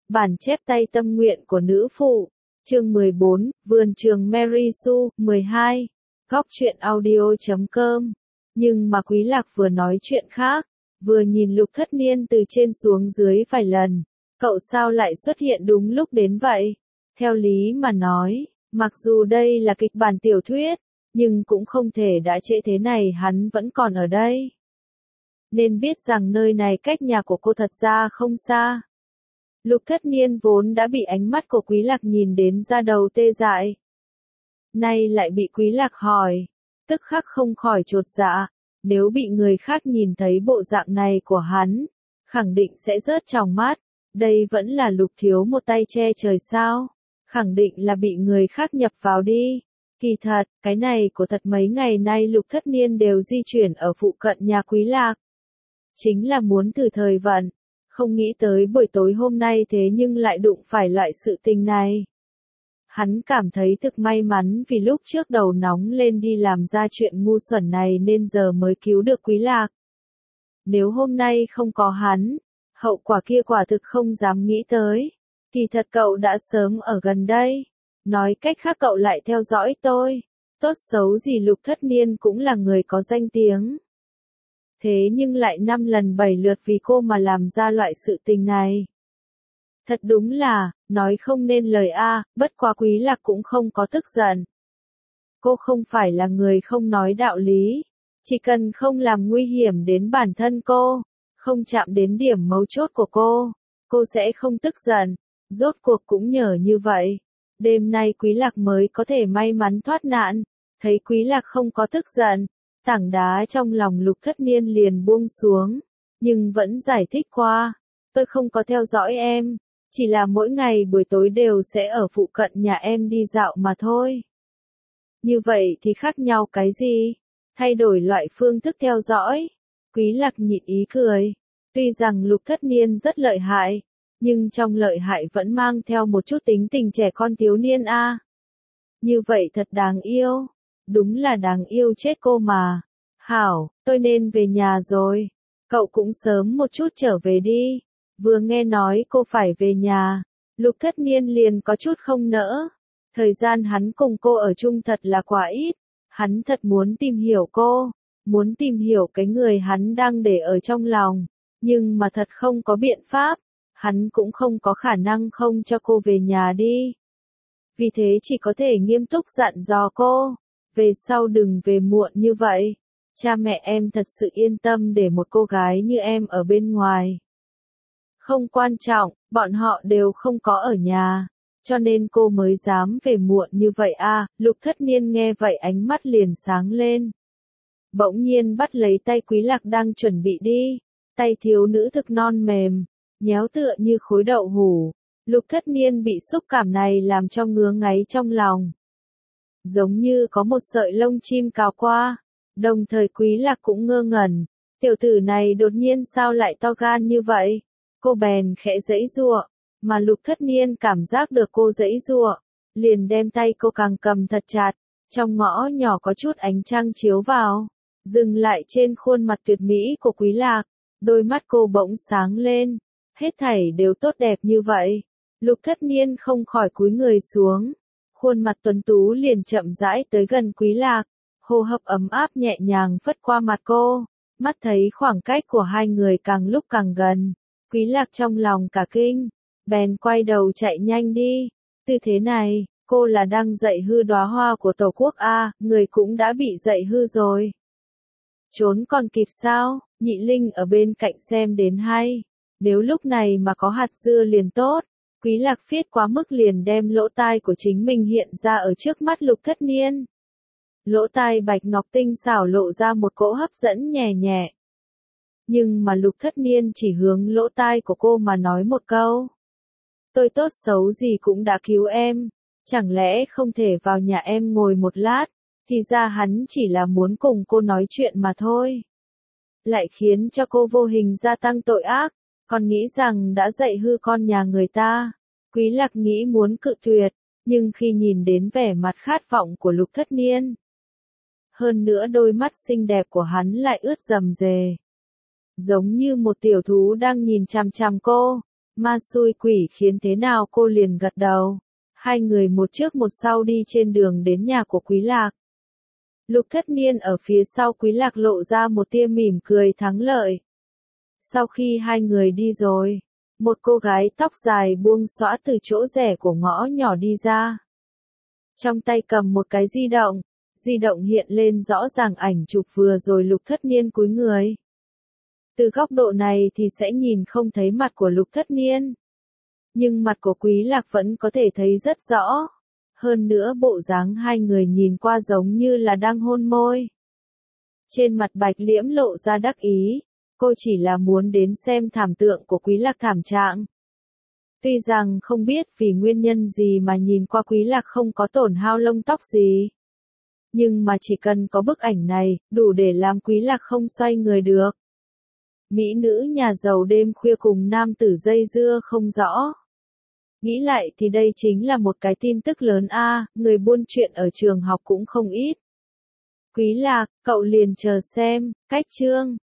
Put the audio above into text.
Bản chép tay tâm nguyện của nữ phụ. Chương 14, Vườn trường Mary Sue, 12. Góc truyện audio.com. Nhưng mà Quý Lạc vừa nói chuyện khác, vừa nhìn Lục Thất Niên từ trên xuống dưới vài lần. Cậu sao lại xuất hiện đúng lúc đến vậy? Theo lý mà nói, mặc dù đây là kịch bản tiểu thuyết, nhưng cũng không thể đã trễ thế này hắn vẫn còn ở đây. Nên biết rằng nơi này cách nhà của cô thật ra không xa. Lục Thất Niên vốn đã bị ánh mắt của Quý Lạc nhìn đến da đầu tê dại. Nay lại bị Quý Lạc hỏi, tức khắc không khỏi chột dạ, nếu bị người khác nhìn thấy bộ dạng này của hắn, khẳng định sẽ rớt tròng mắt, đây vẫn là Lục thiếu một tay che trời sao, khẳng định là bị người khác nhập vào đi. Kỳ thật, cái này của thật mấy ngày nay Lục Thất Niên đều di chuyển ở phụ cận nhà Quý Lạc. Chính là muốn thử thời vận. Không nghĩ tới buổi tối hôm nay thế nhưng lại đụng phải loại sự tình này. Hắn cảm thấy thực may mắn vì lúc trước đầu nóng lên đi làm ra chuyện ngu xuẩn này nên giờ mới cứu được Quý Lạc. Nếu hôm nay không có hắn, hậu quả kia quả thực không dám nghĩ tới. Kỳ thật cậu đã sớm ở gần đây. Nói cách khác cậu lại theo dõi tôi. Tốt xấu gì Lục Thất Niên cũng là người có danh tiếng. Thế nhưng lại 5 lần 7 lượt vì cô mà làm ra loại sự tình này. Thật đúng là, nói không nên lời a, bất quá Quý Lạc cũng không có tức giận. Cô không phải là người không nói đạo lý, chỉ cần không làm nguy hiểm đến bản thân cô, không chạm đến điểm mấu chốt của cô sẽ không tức giận, rốt cuộc cũng nhờ như vậy. Đêm nay Quý Lạc mới có thể may mắn thoát nạn, thấy Quý Lạc không có tức giận. Tảng đá trong lòng Lục Thất Niên liền buông xuống, nhưng vẫn giải thích qua, tôi không có theo dõi em, chỉ là mỗi ngày buổi tối đều sẽ ở phụ cận nhà em đi dạo mà thôi. Như vậy thì khác nhau cái gì? Thay đổi loại phương thức theo dõi. Quý Lạc nhịn ý cười, tuy rằng Lục Thất Niên rất lợi hại, nhưng trong lợi hại vẫn mang theo một chút tính tình trẻ con thiếu niên a. Như vậy thật đáng yêu. Đúng là đáng yêu chết cô mà. Hảo, tôi nên về nhà rồi. Cậu cũng sớm một chút trở về đi. Vừa nghe nói cô phải về nhà, Lục Thất Niên liền có chút không nỡ. Thời gian hắn cùng cô ở chung thật là quá ít. Hắn thật muốn tìm hiểu cô, muốn tìm hiểu cái người hắn đang để ở trong lòng. Nhưng mà thật không có biện pháp, hắn cũng không có khả năng không cho cô về nhà đi. Vì thế chỉ có thể nghiêm túc dặn dò cô. Về sau đừng về muộn như vậy. Cha mẹ em thật sự yên tâm để một cô gái như em ở bên ngoài. Không quan trọng, bọn họ đều không có ở nhà. Cho nên cô mới dám về muộn như vậy a. Lục Thất Niên nghe vậy ánh mắt liền sáng lên. Bỗng nhiên bắt lấy tay Quý Lạc đang chuẩn bị đi. Tay thiếu nữ thực non mềm, nhéo tựa như khối đậu hủ. Lục Thất Niên bị xúc cảm này làm cho ngứa ngáy trong lòng. Giống như có một sợi lông chim cào qua, đồng thời Quý Lạc cũng ngơ ngẩn, tiểu tử này đột nhiên sao lại to gan như vậy, cô bèn khẽ giãy giụa, mà Lục Thất Niên cảm giác được cô giãy giụa, liền đem tay cô càng cầm thật chặt, trong ngõ nhỏ có chút ánh trăng chiếu vào, dừng lại trên khuôn mặt tuyệt mỹ của Quý Lạc, đôi mắt cô bỗng sáng lên, hết thảy đều tốt đẹp như vậy, Lục Thất Niên không khỏi cúi người xuống. Khuôn mặt tuấn tú liền chậm rãi tới gần Quý Lạc, hô hấp ấm áp nhẹ nhàng phất qua mặt cô, mắt thấy khoảng cách của hai người càng lúc càng gần, Quý Lạc trong lòng cả kinh, bèn quay đầu chạy nhanh đi, tư thế này, cô là đang dạy hư đóa hoa của Tổ quốc a, người cũng đã bị dạy hư rồi. Trốn còn kịp sao, Nhị Linh ở bên cạnh xem đến hay, nếu lúc này mà có hạt dưa liền tốt. Quý Lạc phiết quá mức liền đem lỗ tai của chính mình hiện ra ở trước mắt Lục Thất Niên. Lỗ tai bạch ngọc tinh xảo lộ ra một cỗ hấp dẫn nhẹ nhẹ. Nhưng mà Lục Thất Niên chỉ hướng lỗ tai của cô mà nói một câu. Tôi tốt xấu gì cũng đã cứu em, chẳng lẽ không thể vào nhà em ngồi một lát, thì ra hắn chỉ là muốn cùng cô nói chuyện mà thôi. Lại khiến cho cô vô hình gia tăng tội ác. Còn nghĩ rằng đã dạy hư con nhà người ta. Quý Lạc nghĩ muốn cự tuyệt, nhưng khi nhìn đến vẻ mặt khát vọng của Lục Thất Niên. Hơn nữa đôi mắt xinh đẹp của hắn lại ướt rầm rề. Giống như một tiểu thú đang nhìn chằm chằm cô, Ma xui quỷ khiến thế nào cô liền gật đầu. Hai người một trước một sau đi trên đường đến nhà của Quý Lạc. Lục Thất Niên ở phía sau Quý Lạc lộ ra một tia mỉm cười thắng lợi. Sau khi hai người đi rồi, một cô gái tóc dài buông xõa từ chỗ rẽ của ngõ nhỏ đi ra. Trong tay cầm một cái di động hiện lên rõ ràng ảnh chụp vừa rồi Lục Thất Niên cúi người. Từ góc độ này thì sẽ nhìn không thấy mặt của Lục Thất Niên. Nhưng mặt của Quý Lạc vẫn có thể thấy rất rõ. Hơn nữa bộ dáng hai người nhìn qua giống như là đang hôn môi. Trên mặt Bạch Liễm lộ ra đắc ý. Cô chỉ là muốn đến xem thảm tượng của Quý Lạc thảm trạng. Tuy rằng không biết vì nguyên nhân gì mà nhìn qua Quý Lạc không có tổn hao lông tóc gì. Nhưng mà chỉ cần có bức ảnh này, đủ để làm Quý Lạc không xoay người được. Mỹ nữ nhà giàu đêm khuya cùng nam tử dây dưa không rõ. Nghĩ lại thì đây chính là một cái tin tức lớn a, người buôn chuyện ở trường học cũng không ít. Quý Lạc, cậu liền chờ xem, cách chương.